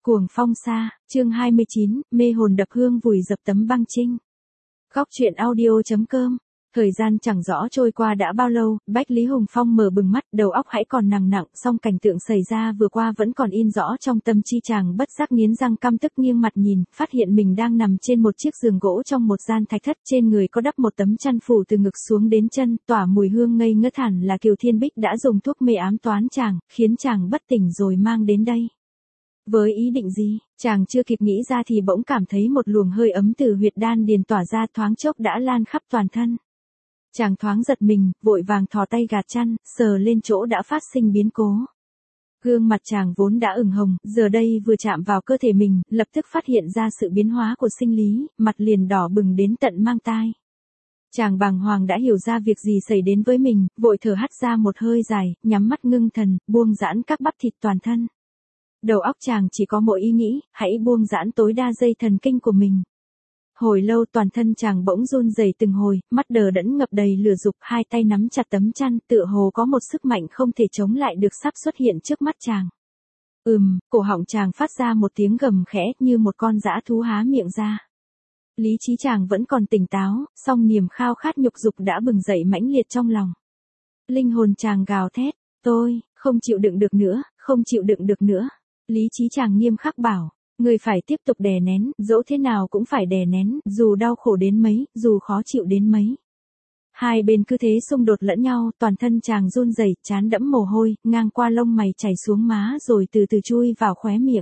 Cuồng phong xa, chương 29, mê hồn đập hương vùi dập tấm băng trinh. Góc truyện audio.com. Thời gian chẳng rõ trôi qua đã bao lâu, Bách Lý Hùng Phong mở bừng mắt, đầu óc hãy còn nặng nặng, song cảnh tượng xảy ra vừa qua vẫn còn in rõ trong tâm trí chàng, bất giác nghiến răng căm tức nghiêng mặt nhìn, phát hiện mình đang nằm trên một chiếc giường gỗ trong một gian thạch thất, trên người có đắp một tấm chăn phủ từ ngực xuống đến chân, tỏa mùi hương ngây ngất, hẳn là Kiều Thiên Bích đã dùng thuốc mê ám toán chàng, khiến chàng bất tỉnh rồi mang đến đây. Với ý định gì, chàng chưa kịp nghĩ ra thì bỗng cảm thấy một luồng hơi ấm từ huyệt đan điền tỏa ra, thoáng chốc đã lan khắp toàn thân. Chàng thoáng giật mình, vội vàng thò tay gạt chăn, sờ lên chỗ đã phát sinh biến cố. Gương mặt chàng vốn đã ửng hồng, giờ đây vừa chạm vào cơ thể mình, lập tức phát hiện ra sự biến hóa của sinh lý, mặt liền đỏ bừng đến tận mang tai. Chàng bàng hoàng đã hiểu ra việc gì xảy đến với mình, vội thở hắt ra một hơi dài, nhắm mắt ngưng thần, buông giãn các bắp thịt toàn thân. Đầu óc chàng chỉ có mỗi ý nghĩ, hãy buông giãn tối đa dây thần kinh của mình. Hồi lâu toàn thân chàng bỗng run rẩy từng hồi, mắt đờ đẫn ngập đầy lửa dục, hai tay nắm chặt tấm chăn, tựa hồ có một sức mạnh không thể chống lại được sắp xuất hiện trước mắt chàng. Cổ họng chàng phát ra một tiếng gầm khẽ như một con dã thú há miệng ra. Lý trí chàng vẫn còn tỉnh táo, song niềm khao khát nhục dục đã bừng dậy mãnh liệt trong lòng. Linh hồn chàng gào thét, tôi, không chịu đựng được nữa, không chịu đựng được nữa. Lý trí chàng nghiêm khắc bảo, người phải tiếp tục đè nén, dẫu thế nào cũng phải đè nén, dù đau khổ đến mấy, dù khó chịu đến mấy. Hai bên cứ thế xung đột lẫn nhau, toàn thân chàng run rẩy, trán đẫm mồ hôi, ngang qua lông mày chảy xuống má rồi từ từ chui vào khóe miệng.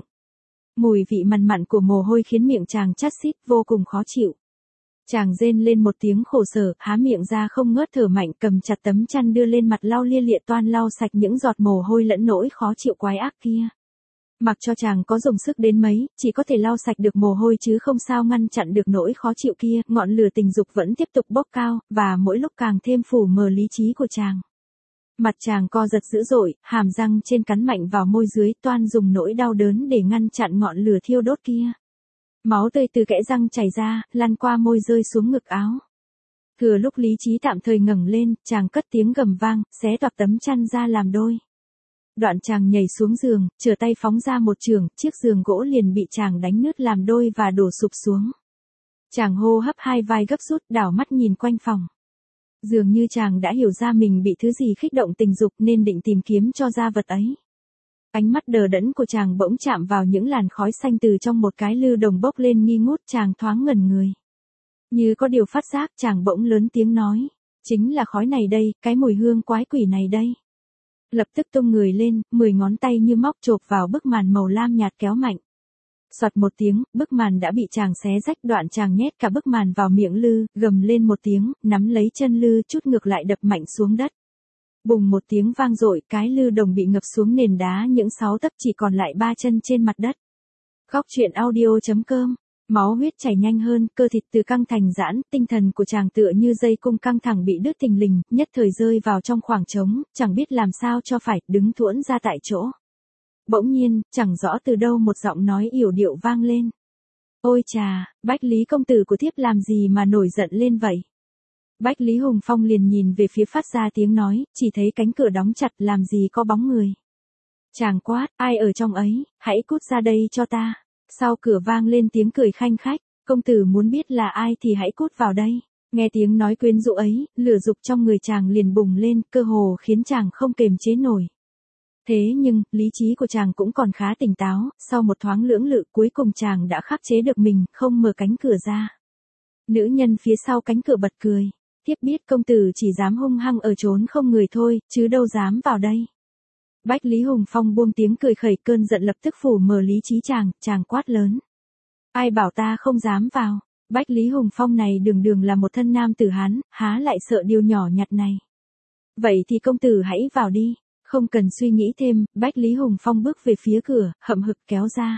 Mùi vị mặn mặn của mồ hôi khiến miệng chàng chát xít, vô cùng khó chịu. Chàng rên lên một tiếng khổ sở, há miệng ra không ngớt thở mạnh, cầm chặt tấm chăn đưa lên mặt lau lia lịa toan lau sạch những giọt mồ hôi lẫn nỗi khó chịu quái ác kia. Mặc cho chàng có dùng sức đến mấy, chỉ có thể lau sạch được mồ hôi chứ không sao ngăn chặn được nỗi khó chịu kia, ngọn lửa tình dục vẫn tiếp tục bốc cao, và mỗi lúc càng thêm phủ mờ lý trí của chàng. Mặt chàng co giật dữ dội, hàm răng trên cắn mạnh vào môi dưới, toan dùng nỗi đau đớn để ngăn chặn ngọn lửa thiêu đốt kia. Máu tươi từ kẽ răng chảy ra, lăn qua môi rơi xuống ngực áo. Thừa lúc lý trí tạm thời ngẩng lên, chàng cất tiếng gầm vang, xé toạc tấm chăn ra làm đôi. Đoạn chàng nhảy xuống giường, trở tay phóng ra một chưởng, chiếc giường gỗ liền bị chàng đánh nứt làm đôi và đổ sụp xuống. Chàng hô hấp hai vai gấp rút, đảo mắt nhìn quanh phòng. Dường như chàng đã hiểu ra mình bị thứ gì kích động tình dục nên định tìm kiếm cho ra vật ấy. Ánh mắt đờ đẫn của chàng bỗng chạm vào những làn khói xanh từ trong một cái lư đồng bốc lên nghi ngút, chàng thoáng ngẩn người. Như có điều phát giác, chàng bỗng lớn tiếng nói, chính là khói này đây, cái mùi hương quái quỷ này đây. Lập tức tung người lên, 10 ngón tay như móc chộp vào bức màn màu lam nhạt kéo mạnh. Soạt một tiếng, bức màn đã bị chàng xé rách, đoạn chàng nhét cả bức màn vào miệng lư, gầm lên một tiếng, nắm lấy chân lư chút ngược lại đập mạnh xuống đất. Bùng một tiếng vang dội, cái lư đồng bị ngập xuống nền đá những 6 tấc, chỉ còn lại 3 chân trên mặt đất. Góc truyện audio.com. Máu huyết chảy nhanh hơn, cơ thịt từ căng thành giãn, tinh thần của chàng tựa như dây cung căng thẳng bị đứt thình lình, nhất thời rơi vào trong khoảng trống, chẳng biết làm sao cho phải, đứng thuỗn ra tại chỗ. Bỗng nhiên, chẳng rõ từ đâu một giọng nói yểu điệu vang lên. Ôi chà, Bách Lý công tử của thiếp làm gì mà nổi giận lên vậy? Bách Lý Hùng Phong liền nhìn về phía phát ra tiếng nói, chỉ thấy cánh cửa đóng chặt, làm gì có bóng người. Chàng quát, ai ở trong ấy, hãy cút ra đây cho ta. Sau cửa vang lên tiếng cười khanh khách, công tử muốn biết là ai thì hãy cút vào đây. Nghe tiếng nói quyến rũ ấy, lửa dục trong người chàng liền bùng lên, cơ hồ khiến chàng không kềm chế nổi. Thế nhưng, lý trí của chàng cũng còn khá tỉnh táo, sau một thoáng lưỡng lự cuối cùng chàng đã khắc chế được mình, không mở cánh cửa ra. Nữ nhân phía sau cánh cửa bật cười, thiếp biết công tử chỉ dám hung hăng ở trốn không người thôi, chứ đâu dám vào đây. Bách Lý Hùng Phong buông tiếng cười khẩy, cơn giận lập tức phủ mờ lý trí chàng quát lớn. Ai bảo ta không dám vào, Bách Lý Hùng Phong này đường là một thân nam tử Hán, há lại sợ điều nhỏ nhặt này. Vậy thì công tử hãy vào đi, không cần suy nghĩ thêm, Bách Lý Hùng Phong bước về phía cửa, hậm hực kéo ra.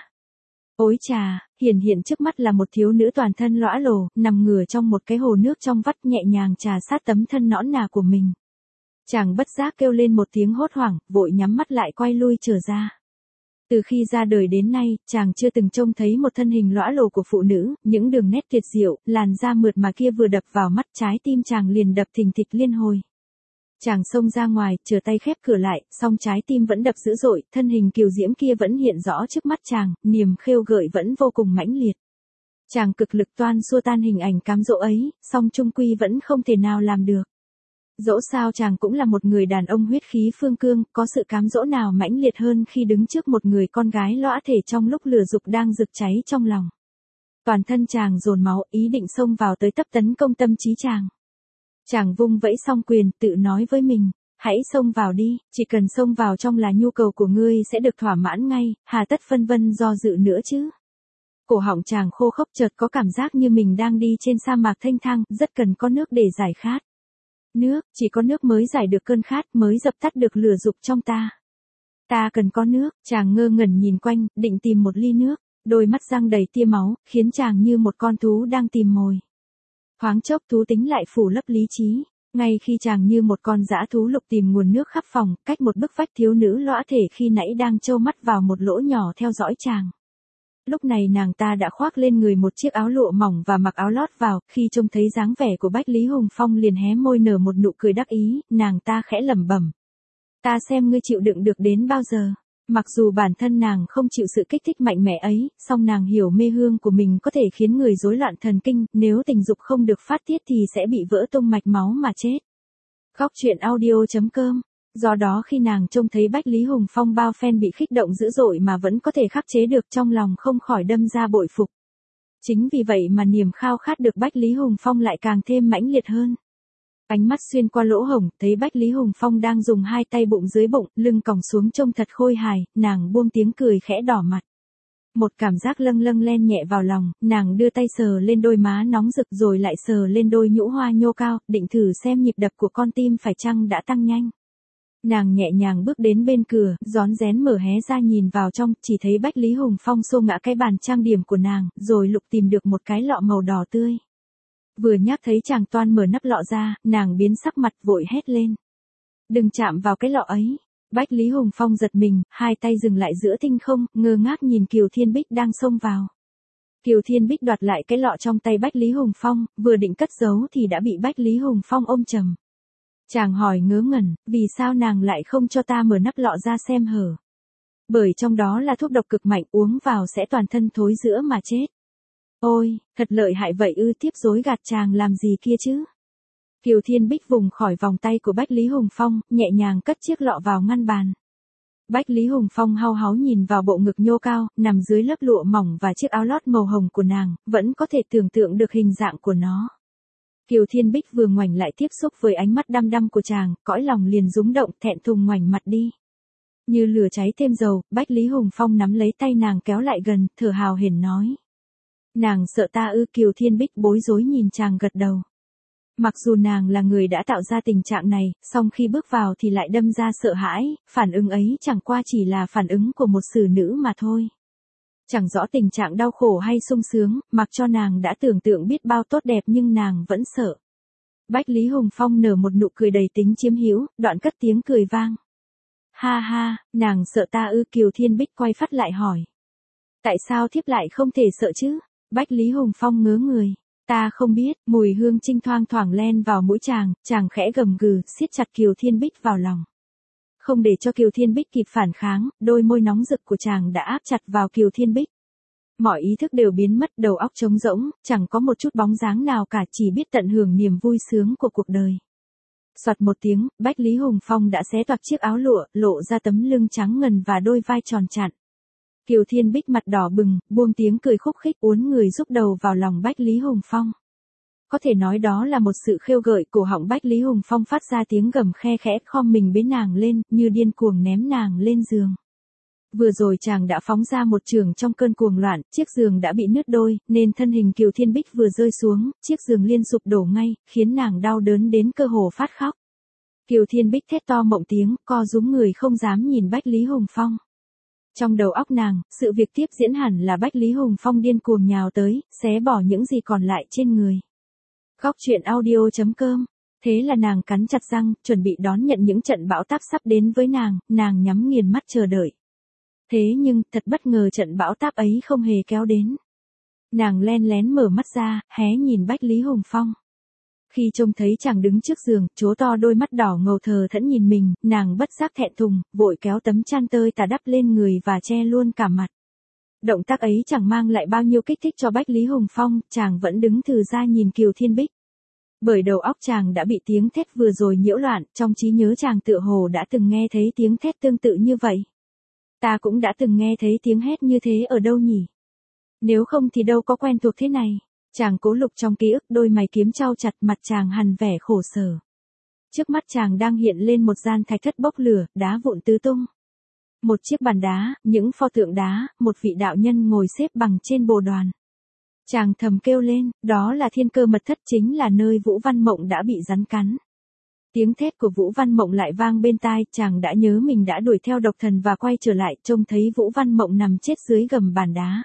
Ôi chà, hiện trước mắt là một thiếu nữ toàn thân lõa lồ, nằm ngửa trong một cái hồ nước trong vắt, nhẹ nhàng trà sát tấm thân nõn nà của mình. Chàng bất giác kêu lên một tiếng hốt hoảng, vội nhắm mắt lại quay lui trở ra. Từ khi ra đời đến nay, chàng chưa từng trông thấy một thân hình lõa lồ của phụ nữ, những đường nét tuyệt diệu, làn da mượt mà kia vừa đập vào mắt, trái tim chàng liền đập thình thịch liên hồi. Chàng xông ra ngoài, chờ tay khép cửa lại, song trái tim vẫn đập dữ dội, thân hình kiều diễm kia vẫn hiện rõ trước mắt chàng, niềm khêu gợi vẫn vô cùng mãnh liệt. Chàng cực lực toan xua tan hình ảnh cám dỗ ấy, song chung quy vẫn không thể nào làm được. Dẫu sao chàng cũng là một người đàn ông huyết khí phương cương, có sự cám dỗ nào mãnh liệt hơn khi đứng trước một người con gái lõa thể trong lúc lửa dục đang rực cháy trong lòng. Toàn thân chàng dồn máu, ý định xông vào tới tấp tấn công tâm trí chàng. Chàng vung vẫy song quyền, tự nói với mình, hãy xông vào đi, chỉ cần xông vào trong là nhu cầu của ngươi sẽ được thỏa mãn ngay, hà tất phân vân do dự nữa chứ. Cổ họng chàng khô khốc, chợt có cảm giác như mình đang đi trên sa mạc thanh thang, rất cần có nước để giải khát. Nước, chỉ có nước mới giải được cơn khát, mới dập tắt được lửa dục trong ta. Ta cần có nước, chàng ngơ ngẩn nhìn quanh, định tìm một ly nước, đôi mắt răng đầy tia máu, khiến chàng như một con thú đang tìm mồi. Thoáng chốc thú tính lại phủ lấp lý trí, ngay khi chàng như một con dã thú lục tìm nguồn nước khắp phòng, cách một bức vách thiếu nữ lõa thể khi nãy đang trâu mắt vào một lỗ nhỏ theo dõi chàng. Lúc này nàng ta đã khoác lên người một chiếc áo lụa mỏng và mặc áo lót vào, khi trông thấy dáng vẻ của Bách Lý Hùng Phong liền hé môi nở một nụ cười đắc ý, nàng ta khẽ lẩm bẩm. Ta xem ngươi chịu đựng được đến bao giờ. Mặc dù bản thân nàng không chịu sự kích thích mạnh mẽ ấy, song nàng hiểu mê hương của mình có thể khiến người rối loạn thần kinh, nếu tình dục không được phát tiết thì sẽ bị vỡ tung mạch máu mà chết. Góc truyện audio.com. Do đó khi nàng trông thấy Bách Lý Hùng Phong bao phen bị khích động dữ dội mà vẫn có thể khắc chế được, trong lòng không khỏi đâm ra bội phục. Chính vì vậy mà niềm khao khát được Bách Lý Hùng Phong lại càng thêm mãnh liệt hơn. Ánh mắt xuyên qua lỗ hổng, thấy Bách Lý Hùng Phong đang dùng hai tay bụng dưới bụng, lưng còng xuống trông thật khôi hài, nàng buông tiếng cười khẽ đỏ mặt. Một cảm giác lâng lâng len nhẹ vào lòng, nàng đưa tay sờ lên đôi má nóng rực rồi lại sờ lên đôi nhũ hoa nhô cao, định thử xem nhịp đập của con tim phải chăng đã tăng nhanh. Nàng nhẹ nhàng bước đến bên cửa, rón rén mở hé ra nhìn vào trong, chỉ thấy Bách Lý Hùng Phong xô ngã cái bàn trang điểm của nàng, rồi lục tìm được một cái lọ màu đỏ tươi. Vừa nhắc thấy chàng toan mở nắp lọ ra, nàng biến sắc mặt vội hét lên. Đừng chạm vào cái lọ ấy. Bách Lý Hùng Phong giật mình, hai tay dừng lại giữa thinh không, ngơ ngác nhìn Kiều Thiên Bích đang xông vào. Kiều Thiên Bích đoạt lại cái lọ trong tay Bách Lý Hùng Phong, vừa định cất giấu thì đã bị Bách Lý Hùng Phong ôm chầm. Chàng hỏi ngớ ngẩn, vì sao nàng lại không cho ta mở nắp lọ ra xem hở? Bởi trong đó là thuốc độc cực mạnh, uống vào sẽ toàn thân thối rữa mà chết. Ôi, thật lợi hại vậy ư, tiếp dối gạt chàng làm gì kia chứ? Kiều Thiên Bích vùng khỏi vòng tay của Bách Lý Hùng Phong, nhẹ nhàng cất chiếc lọ vào ngăn bàn. Bách Lý Hùng Phong hau háu nhìn vào bộ ngực nhô cao, nằm dưới lớp lụa mỏng và chiếc áo lót màu hồng của nàng, vẫn có thể tưởng tượng được hình dạng của nó. Kiều Thiên Bích vừa ngoảnh lại tiếp xúc với ánh mắt đăm đăm của chàng, cõi lòng liền rúng động, thẹn thùng ngoảnh mặt đi. Như lửa cháy thêm dầu, Bách Lý Hùng Phong nắm lấy tay nàng kéo lại gần, thở hào hển nói. Nàng sợ ta ư? Kiều Thiên Bích bối rối nhìn chàng gật đầu. Mặc dù nàng là người đã tạo ra tình trạng này, song khi bước vào thì lại đâm ra sợ hãi, phản ứng ấy chẳng qua chỉ là phản ứng của một xử nữ mà thôi. Chẳng rõ tình trạng đau khổ hay sung sướng, mặc cho nàng đã tưởng tượng biết bao tốt đẹp nhưng nàng vẫn sợ. Bách Lý Hùng Phong nở một nụ cười đầy tính chiếm hữu, đoạn cất tiếng cười vang. Ha ha, nàng sợ ta ư? Kiều Thiên Bích quay phát lại hỏi. Tại sao thiếp lại không thể sợ chứ? Bách Lý Hùng Phong ngớ người. Ta không biết, mùi hương trinh thoang thoảng len vào mũi chàng khẽ gầm gừ, siết chặt Kiều Thiên Bích vào lòng. Không để cho Kiều Thiên Bích kịp phản kháng, đôi môi nóng rực của chàng đã áp chặt vào Kiều Thiên Bích. Mọi ý thức đều biến mất, đầu óc trống rỗng, chẳng có một chút bóng dáng nào cả, chỉ biết tận hưởng niềm vui sướng của cuộc đời. Soạt một tiếng, Bách Lý Hùng Phong đã xé toạc chiếc áo lụa, lộ ra tấm lưng trắng ngần và đôi vai tròn trặn. Kiều Thiên Bích mặt đỏ bừng, buông tiếng cười khúc khích uốn người rúc đầu vào lòng Bách Lý Hùng Phong. Có thể nói đó là một sự khêu gợi, cổ họng Bách Lý Hùng Phong phát ra tiếng gầm khe khẽ, khom mình bế nàng lên, như điên cuồng ném nàng lên giường. Vừa rồi chàng đã phóng ra một chưởng trong cơn cuồng loạn, chiếc giường đã bị nứt đôi, nên thân hình Kiều Thiên Bích vừa rơi xuống, chiếc giường liên sụp đổ ngay, khiến nàng đau đớn đến cơ hồ phát khóc. Kiều Thiên Bích thét to mộng tiếng, co rúm người không dám nhìn Bách Lý Hùng Phong. Trong đầu óc nàng, sự việc tiếp diễn hẳn là Bách Lý Hùng Phong điên cuồng nhào tới, xé bỏ những gì còn lại trên người. Góc truyện audio.com. Thế là nàng cắn chặt răng, chuẩn bị đón nhận những trận bão táp sắp đến với nàng nhắm nghiền mắt chờ đợi. Thế nhưng, thật bất ngờ trận bão táp ấy không hề kéo đến. Nàng len lén mở mắt ra, hé nhìn Bách Lý Hùng Phong. Khi trông thấy chàng đứng trước giường, trố to đôi mắt đỏ ngầu thờ thẫn nhìn mình, nàng bất giác thẹn thùng, vội kéo tấm chăn tơi tả đắp lên người và che luôn cả mặt. Động tác ấy chẳng mang lại bao nhiêu kích thích cho Bách Lý Hùng Phong, chàng vẫn đứng thừ ra nhìn Kiều Thiên Bích. Bởi đầu óc chàng đã bị tiếng thét vừa rồi nhiễu loạn, trong trí nhớ chàng tựa hồ đã từng nghe thấy tiếng thét tương tự như vậy. Ta cũng đã từng nghe thấy tiếng hét như thế ở đâu nhỉ? Nếu không thì đâu có quen thuộc thế này. Chàng cố lục trong ký ức, đôi mày kiếm chau chặt, mặt chàng hằn vẻ khổ sở. Trước mắt chàng đang hiện lên một gian thạch thất bốc lửa, đá vụn tứ tung. Một chiếc bàn đá, những pho tượng đá, một vị đạo nhân ngồi xếp bằng trên bồ đoàn. Chàng thầm kêu lên, đó là Thiên Cơ Mật Thất, chính là nơi Vũ Văn Mộng đã bị rắn cắn. Tiếng thét của Vũ Văn Mộng lại vang bên tai, chàng đã nhớ mình đã đuổi theo độc thần và quay trở lại, trông thấy Vũ Văn Mộng nằm chết dưới gầm bàn đá.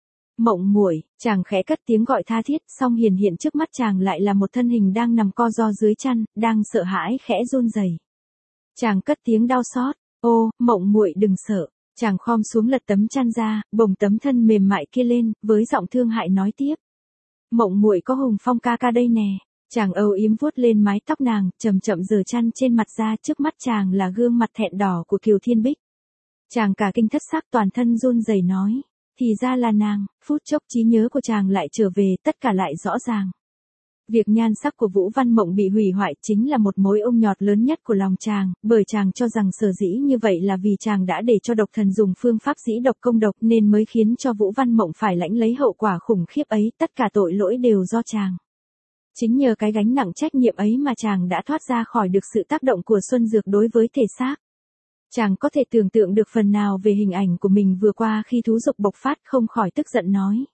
Mộng muội, chàng khẽ cất tiếng gọi tha thiết, song hiện trước mắt chàng lại là một thân hình đang nằm co ro dưới chăn, đang sợ hãi khẽ run rẩy. Chàng cất tiếng đau xót, ô, Mộng muội đừng sợ. Chàng khom xuống lật tấm chăn ra, bồng tấm thân mềm mại kia lên, với giọng thương hại nói tiếp. Mộng muội có Hùng Phong ca ca đây nè. Chàng âu yếm vuốt lên mái tóc nàng, chậm chậm giở chăn trên mặt ra, trước mắt chàng là gương mặt thẹn đỏ của Kiều Thiên Bích. Chàng cả kinh thất xác, toàn thân run rẩy nói, thì ra là nàng. Phút chốc trí nhớ của chàng lại trở về, tất cả lại rõ ràng. Việc nhan sắc của Vũ Văn Mộng bị hủy hoại chính là một mối ôm nhọt lớn nhất của lòng chàng, bởi chàng cho rằng sở dĩ như vậy là vì chàng đã để cho độc thần dùng phương pháp dĩ độc công độc nên mới khiến cho Vũ Văn Mộng phải lãnh lấy hậu quả khủng khiếp ấy, tất cả tội lỗi đều do chàng. Chính nhờ cái gánh nặng trách nhiệm ấy mà chàng đã thoát ra khỏi được sự tác động của Xuân Dược đối với thể xác. Chàng có thể tưởng tượng được phần nào về hình ảnh của mình vừa qua khi thú dục bộc phát, không khỏi tức giận nói.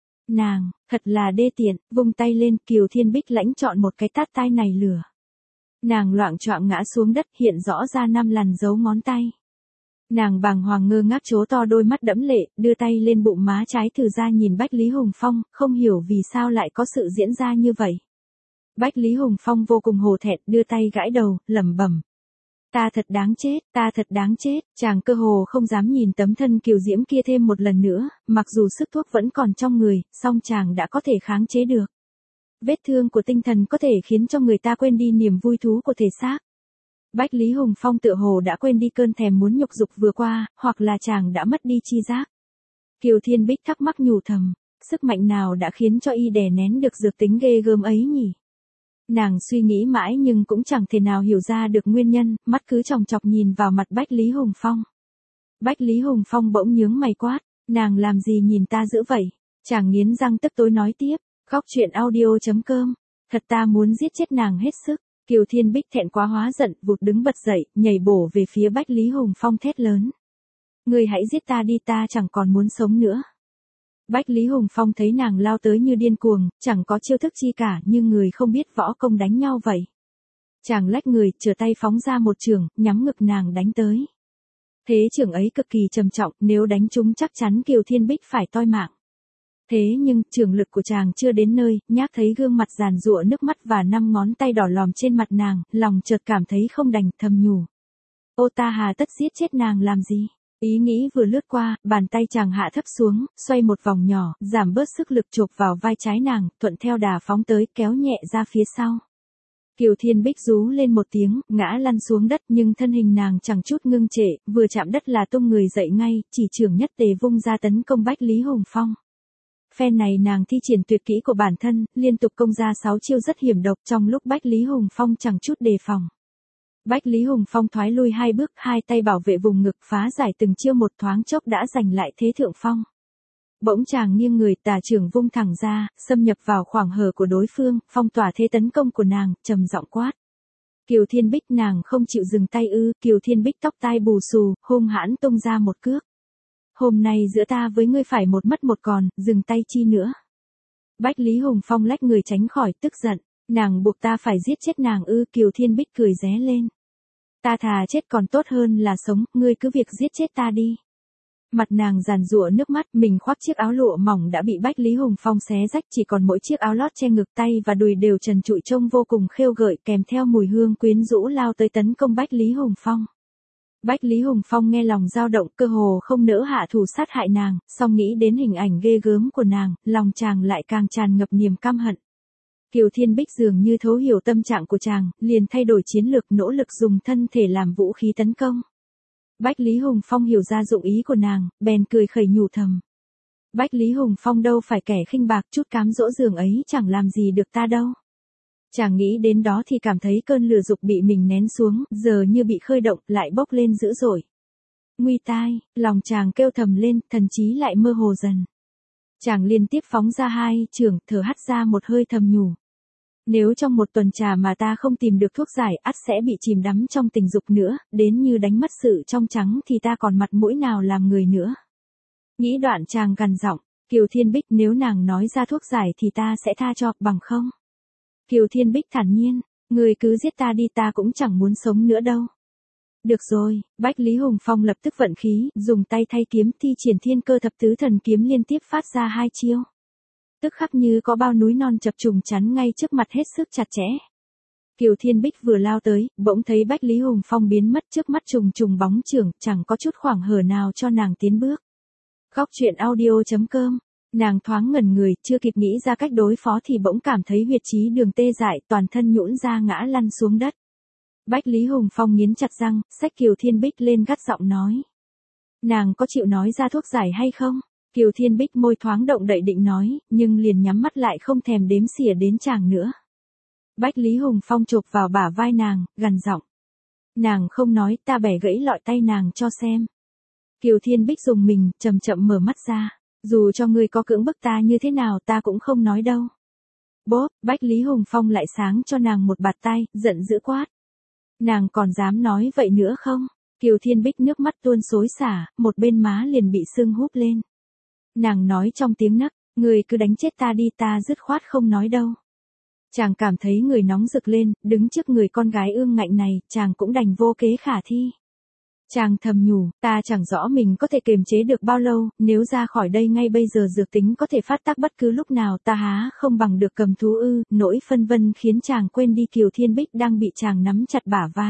Nàng, thật là đê tiện, vung tay lên, Kiều Thiên Bích lãnh chọn một cái tát tai này lửa. Nàng loạng choạng ngã xuống đất, hiện rõ ra 5 lần dấu ngón tay. Nàng bàng hoàng ngơ ngác trố to đôi mắt đẫm lệ, đưa tay lên bụng má trái thử ra nhìn Bách Lý Hùng Phong, không hiểu vì sao lại có sự diễn ra như vậy. Bách Lý Hùng Phong vô cùng hổ thẹn, đưa tay gãi đầu, lẩm bẩm. Ta thật đáng chết, ta thật đáng chết, chàng cơ hồ không dám nhìn tấm thân kiều diễm kia thêm một lần nữa, mặc dù sức thuốc vẫn còn trong người, song chàng đã có thể kháng chế được. Vết thương của tinh thần có thể khiến cho người ta quên đi niềm vui thú của thể xác. Bách Lý Hùng Phong tựa hồ đã quên đi cơn thèm muốn nhục dục vừa qua, hoặc là chàng đã mất đi chi giác. Kiều Thiên Bích thắc mắc nhủ thầm, sức mạnh nào đã khiến cho y đè nén được dược tính ghê gớm ấy nhỉ? Nàng suy nghĩ mãi nhưng cũng chẳng thể nào hiểu ra được nguyên nhân, mắt cứ chòng chọc nhìn vào mặt Bách Lý Hùng Phong. Bách Lý Hùng Phong bỗng nhướng mày quát, nàng làm gì nhìn ta dữ vậy? Chàng nghiến răng tức tối nói tiếp, Góc Truyện Audio.com, thật ta muốn giết chết nàng hết sức. Kiều Thiên Bích thẹn quá hóa giận, vụt đứng bật dậy, nhảy bổ về phía Bách Lý Hùng Phong thét lớn. Ngươi hãy giết ta đi, ta chẳng còn muốn sống nữa. Bách Lý Hùng Phong thấy nàng lao tới như điên cuồng, chẳng có chiêu thức chi cả, như người không biết võ công đánh nhau vậy. Chàng lách người, trở tay phóng ra một chưởng, nhắm ngực nàng đánh tới. Thế chưởng ấy cực kỳ trầm trọng, nếu đánh trúng chắc chắn Kiều Thiên Bích phải toi mạng. Thế nhưng, chưởng lực của chàng chưa đến nơi, nhác thấy gương mặt giàn giụa nước mắt và 5 ngón tay đỏ lòm trên mặt nàng, lòng chợt cảm thấy không đành, thầm nhủ. Ô ta hà tất giết chết nàng làm gì? Ý nghĩ vừa lướt qua, bàn tay chàng hạ thấp xuống, xoay một vòng nhỏ, giảm bớt sức lực chộp vào vai trái nàng, thuận theo đà phóng tới, kéo nhẹ ra phía sau. Kiều Thiên Bích rú lên một tiếng, ngã lăn xuống đất, nhưng thân hình nàng chẳng chút ngưng trệ, vừa chạm đất là tung người dậy ngay, chỉ chưởng nhất tề vung ra tấn công Bách Lý Hùng Phong. Phen này nàng thi triển tuyệt kỹ của bản thân, liên tục công ra 6 chiêu rất hiểm độc, trong lúc Bách Lý Hùng Phong chẳng chút đề phòng. Bách Lý Hùng Phong thoái lui 2 bước, 2 tay bảo vệ vùng ngực, phá giải từng chiêu, một thoáng chốc đã giành lại thế thượng phong. Bỗng chàng nghiêng người, tà chưởng vung thẳng ra, xâm nhập vào khoảng hở của đối phương, phong tỏa thế tấn công của nàng, trầm giọng quát. Kiều Thiên Bích, nàng không chịu dừng tay ư? Kiều Thiên Bích tóc tai bù xù, hung hãn tung ra một cước. Hôm nay giữa ta với ngươi phải một mất một còn, dừng tay chi nữa. Bách Lý Hùng Phong lách người tránh khỏi, tức giận. Nàng buộc ta phải giết chết nàng ư? Kiều Thiên Bích cười ré lên. Ta thà chết còn tốt hơn là sống, ngươi cứ việc giết chết ta đi. Mặt nàng giàn giụa nước mắt, mình khoác chiếc áo lụa mỏng đã bị Bách Lý Hùng Phong xé rách, chỉ còn mỗi chiếc áo lót che ngực, tay và đùi đều trần trụi trông vô cùng khêu gợi, kèm theo mùi hương quyến rũ lao tới tấn công Bách Lý Hùng Phong. Bách Lý Hùng Phong nghe lòng dao động, cơ hồ không nỡ hạ thủ sát hại nàng, song nghĩ đến hình ảnh ghê gớm của nàng, lòng chàng lại càng tràn ngập niềm căm hận. Kiều Thiên Bích dường như thấu hiểu tâm trạng của chàng, liền thay đổi chiến lược nỗ lực dùng thân thể làm vũ khí tấn công. Bách Lý Hùng Phong hiểu ra dụng ý của nàng, bèn cười khẩy nhủ thầm. Bách Lý Hùng Phong đâu phải kẻ khinh bạc, chút cám dỗ giường ấy chẳng làm gì được ta đâu. Chàng nghĩ đến đó thì cảm thấy cơn lửa dục bị mình nén xuống, giờ như bị khơi động, lại bốc lên dữ dội. Nguy tai, lòng chàng kêu thầm lên, thần trí lại mơ hồ dần. Chàng liên tiếp phóng ra 2 chưởng, thở hắt ra một hơi thầm nhủ. Nếu trong một tuần trà mà ta không tìm được thuốc giải, ắt sẽ bị chìm đắm trong tình dục nữa, đến như đánh mất sự trong trắng thì ta còn mặt mũi nào làm người nữa. Nghĩ đoạn chàng gằn giọng, Kiều Thiên Bích, nếu nàng nói ra thuốc giải thì ta sẽ tha cho, bằng không. Kiều Thiên Bích thản nhiên, người cứ giết ta đi, ta cũng chẳng muốn sống nữa đâu. Được rồi, Bách Lý Hùng Phong lập tức vận khí, dùng tay thay kiếm, thi triển Thiên Cơ Thập Tứ Thần Kiếm liên tiếp phát ra 2 chiêu. Tức khắc như có bao núi non chập trùng chắn ngay trước mặt hết sức chặt chẽ. Kiều Thiên Bích vừa lao tới, bỗng thấy Bách Lý Hùng Phong biến mất trước mắt trùng trùng bóng chưởng, chẳng có chút khoảng hở nào cho nàng tiến bước. Góc truyện audio.com. Nàng thoáng ngẩn người, chưa kịp nghĩ ra cách đối phó thì bỗng cảm thấy huyệt chí đường tê dại, toàn thân nhũn ra ngã lăn xuống đất. Bách Lý Hùng Phong nghiến chặt răng, xách Kiều Thiên Bích lên gắt giọng nói. Nàng có chịu nói ra thuốc giải hay không? Kiều Thiên Bích môi thoáng động đậy định nói, nhưng liền nhắm mắt lại không thèm đếm xỉa đến chàng nữa. Bách Lý Hùng Phong chộp vào bả vai nàng, gằn giọng. Nàng không nói, ta bẻ gãy lọi tay nàng cho xem. Kiều Thiên Bích dùng mình, chậm chậm mở mắt ra. Dù cho ngươi có cưỡng bức ta như thế nào ta cũng không nói đâu. Bốp, Bách Lý Hùng Phong lại sáng cho nàng một bạt tay, giận dữ quát. Nàng còn dám nói vậy nữa không? Kiều Thiên Bích nước mắt tuôn xối xả, một bên má liền bị sưng húp lên. Nàng nói trong tiếng nấc, người cứ đánh chết ta đi, ta dứt khoát không nói đâu. Chàng cảm thấy người nóng rực lên, đứng trước người con gái ương ngạnh này, chàng cũng đành vô kế khả thi. Chàng thầm nhủ, ta chẳng rõ mình có thể kiềm chế được bao lâu, nếu ra khỏi đây ngay bây giờ dược tính có thể phát tác bất cứ lúc nào, ta há không bằng được cầm thú ư. Nỗi phân vân khiến chàng quên đi Kiều Thiên Bích đang bị chàng nắm chặt bả vai.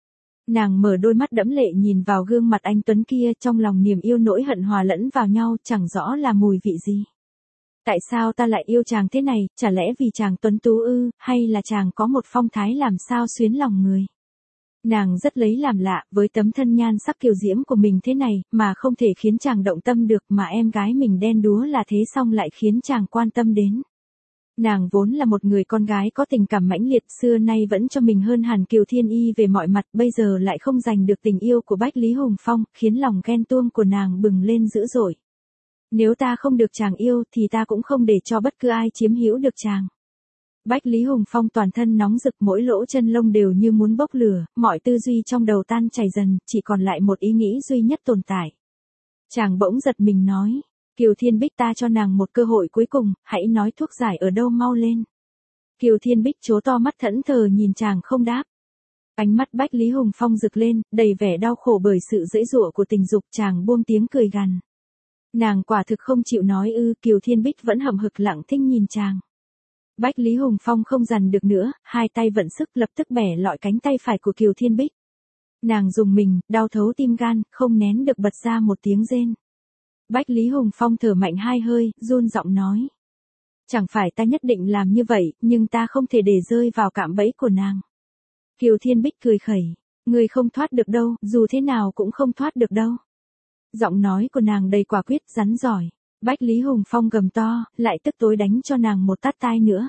Nàng mở đôi mắt đẫm lệ nhìn vào gương mặt anh tuấn kia, trong lòng niềm yêu nỗi hận hòa lẫn vào nhau, chẳng rõ là mùi vị gì. Tại sao ta lại yêu chàng thế này, chả lẽ vì chàng tuấn tú ư, hay là chàng có một phong thái làm sao xuyến lòng người. Nàng rất lấy làm lạ, với tấm thân nhan sắc kiều diễm của mình thế này, mà không thể khiến chàng động tâm được, mà em gái mình đen đúa là thế xong lại khiến chàng quan tâm đến. Nàng vốn là một người con gái có tình cảm mãnh liệt, xưa nay vẫn cho mình hơn hẳn Kiều Thiên Y về mọi mặt, bây giờ lại không giành được tình yêu của Bách Lý Hùng Phong, khiến lòng ghen tuông của nàng bừng lên dữ dội. Nếu ta không được chàng yêu thì ta cũng không để cho bất cứ ai chiếm hữu được chàng. Bách Lý Hùng Phong toàn thân nóng rực, mỗi lỗ chân lông đều như muốn bốc lửa, mọi tư duy trong đầu tan chảy dần, chỉ còn lại một ý nghĩ duy nhất tồn tại. Chàng bỗng giật mình nói, Kiều Thiên Bích, ta cho nàng một cơ hội cuối cùng, hãy nói thuốc giải ở đâu mau lên. Kiều Thiên Bích trố to mắt thẫn thờ nhìn chàng không đáp. Ánh mắt Bách Lý Hùng Phong rực lên, đầy vẻ đau khổ bởi sự giãy giụa của tình dục, chàng buông tiếng cười gằn. Nàng quả thực không chịu nói ư? Kiều Thiên Bích vẫn hậm hực lặng thinh nhìn chàng. Bách Lý Hùng Phong không dằn được nữa, hai tay vận sức lập tức bẻ lọi cánh tay phải của Kiều Thiên Bích. Nàng dùng mình, đau thấu tim gan, không nén được bật ra một tiếng rên. Bách Lý Hùng Phong thở mạnh 2 hơi, run giọng nói. Chẳng phải ta nhất định làm như vậy, nhưng ta không thể để rơi vào cạm bẫy của nàng. Kiều Thiên Bích cười khẩy, người không thoát được đâu, dù thế nào cũng không thoát được đâu. Giọng nói của nàng đầy quả quyết, rắn giỏi. Bách Lý Hùng Phong gầm to, lại tức tối đánh cho nàng một tát tai nữa.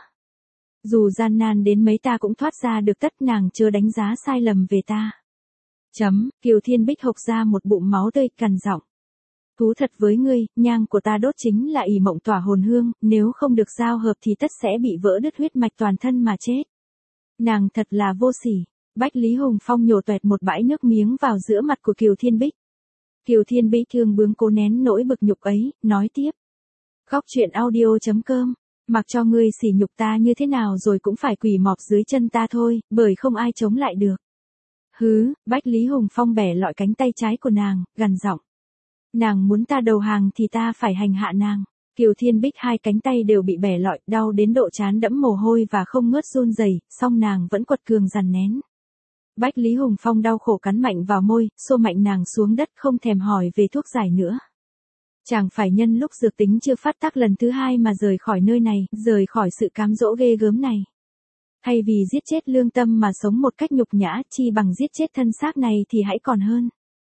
Dù gian nan đến mấy ta cũng thoát ra được tất, nàng chưa đánh giá sai lầm về ta. Kiều Thiên Bích hộc ra một bụng máu tươi, cằn giọng. Thú thật với ngươi, nhang của ta đốt chính là ỷ mộng tỏa hồn hương, nếu không được giao hợp thì tất sẽ bị vỡ đứt huyết mạch toàn thân mà chết. Nàng thật là vô sỉ. Bách Lý Hùng Phong nhổ toẹt một bãi nước miếng vào giữa mặt của Kiều Thiên Bích. Kiều Thiên Bích thương bướng cố nén nỗi bực nhục ấy, nói tiếp. Góc truyện audio.com, mặc cho ngươi sỉ nhục ta như thế nào rồi cũng phải quỳ mọp dưới chân ta thôi, bởi không ai chống lại được. Hứ, Bách Lý Hùng Phong bẻ lọi cánh tay trái của nàng, gằn giọng. Nàng muốn ta đầu hàng thì ta phải hành hạ nàng. Kiều Thiên Bích hai cánh tay đều bị bẻ lọi, đau đến độ trán đẫm mồ hôi và không ngớt run rẩy, song nàng vẫn quật cường dằn nén. Bách Lý Hùng Phong đau khổ cắn mạnh vào môi, xô mạnh nàng xuống đất, không thèm hỏi về thuốc giải nữa. Chàng phải nhân lúc dược tính chưa phát tác lần thứ hai mà rời khỏi nơi này, rời khỏi sự cám dỗ ghê gớm này. Thay vì giết chết lương tâm mà sống một cách nhục nhã, chi bằng giết chết thân xác này thì hãy còn hơn.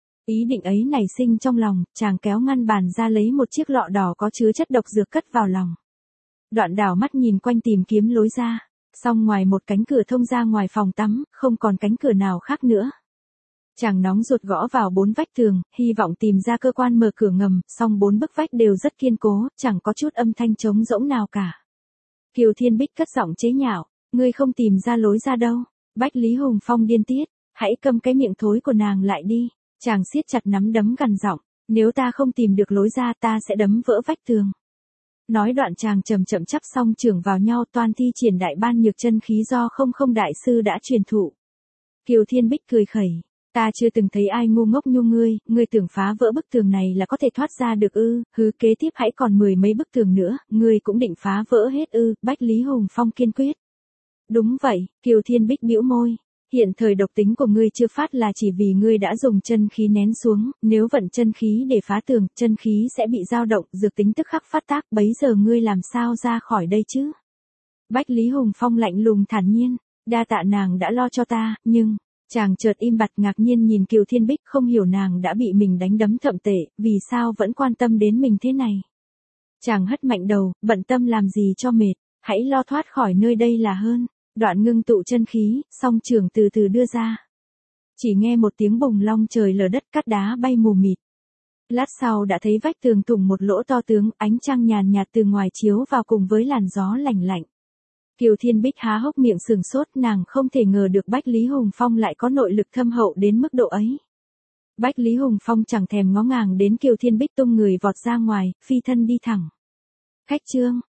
Ý định ấy nảy sinh trong lòng, chàng kéo ngăn bàn ra lấy một chiếc lọ đỏ có chứa chất độc dược cất vào lòng. Đoạn đảo mắt nhìn quanh tìm kiếm lối ra, xong ngoài một cánh cửa thông ra ngoài phòng tắm, không còn cánh cửa nào khác nữa. Chàng nóng ruột gõ vào 4 vách tường, hy vọng tìm ra cơ quan mở cửa ngầm, song 4 bức vách đều rất kiên cố, chẳng có chút âm thanh trống rỗng nào cả. Kiều Thiên Bích cất giọng chế nhạo, ngươi không tìm ra lối ra đâu. Bách Lý Hùng Phong điên tiết, hãy câm cái miệng thối của nàng lại đi. Chàng siết chặt nắm đấm gằn giọng, nếu ta không tìm được lối ra ta sẽ đấm vỡ vách tường. Nói đoạn chàng chậm chậm chắp song chưởng vào nhau, toan thi triển đại ban nhược chân khí do không đại sư đã truyền thụ. Kiều Thiên Bích cười khẩy, ta chưa từng thấy ai ngu ngốc như ngươi tưởng phá vỡ bức tường này là có thể thoát ra được ư? Hứ, kế tiếp hãy còn 10 mấy bức tường nữa, ngươi cũng định phá vỡ hết ư? Bách Lý Hùng Phong kiên quyết. Đúng vậy, Kiều Thiên Bích bĩu môi. Hiện thời độc tính của ngươi chưa phát là chỉ vì ngươi đã dùng chân khí nén xuống, nếu vận chân khí để phá tường, chân khí sẽ bị dao động, dược tính tức khắc phát tác, bấy giờ ngươi làm sao ra khỏi đây chứ? Bách Lý Hùng Phong lạnh lùng thản nhiên, đa tạ nàng đã lo cho ta, nhưng, chàng chợt im bặt ngạc nhiên nhìn Kiều Thiên Bích, không hiểu nàng đã bị mình đánh đấm thậm tệ, vì sao vẫn quan tâm đến mình thế này. Chàng hất mạnh đầu, bận tâm làm gì cho mệt, hãy lo thoát khỏi nơi đây là hơn. Đoạn ngưng tụ chân khí, song trường từ từ đưa ra. Chỉ nghe một tiếng bùng long trời lở đất, cát đá bay mù mịt. Lát sau đã thấy vách tường thủng một lỗ to tướng, ánh trăng nhàn nhạt từ ngoài chiếu vào cùng với làn gió lạnh lạnh. Kiều Thiên Bích há hốc miệng sừng sốt, nàng không thể ngờ được Bách Lý Hùng Phong lại có nội lực thâm hậu đến mức độ ấy. Bách Lý Hùng Phong chẳng thèm ngó ngàng đến Kiều Thiên Bích, tung người vọt ra ngoài, phi thân đi thẳng. Khách trương,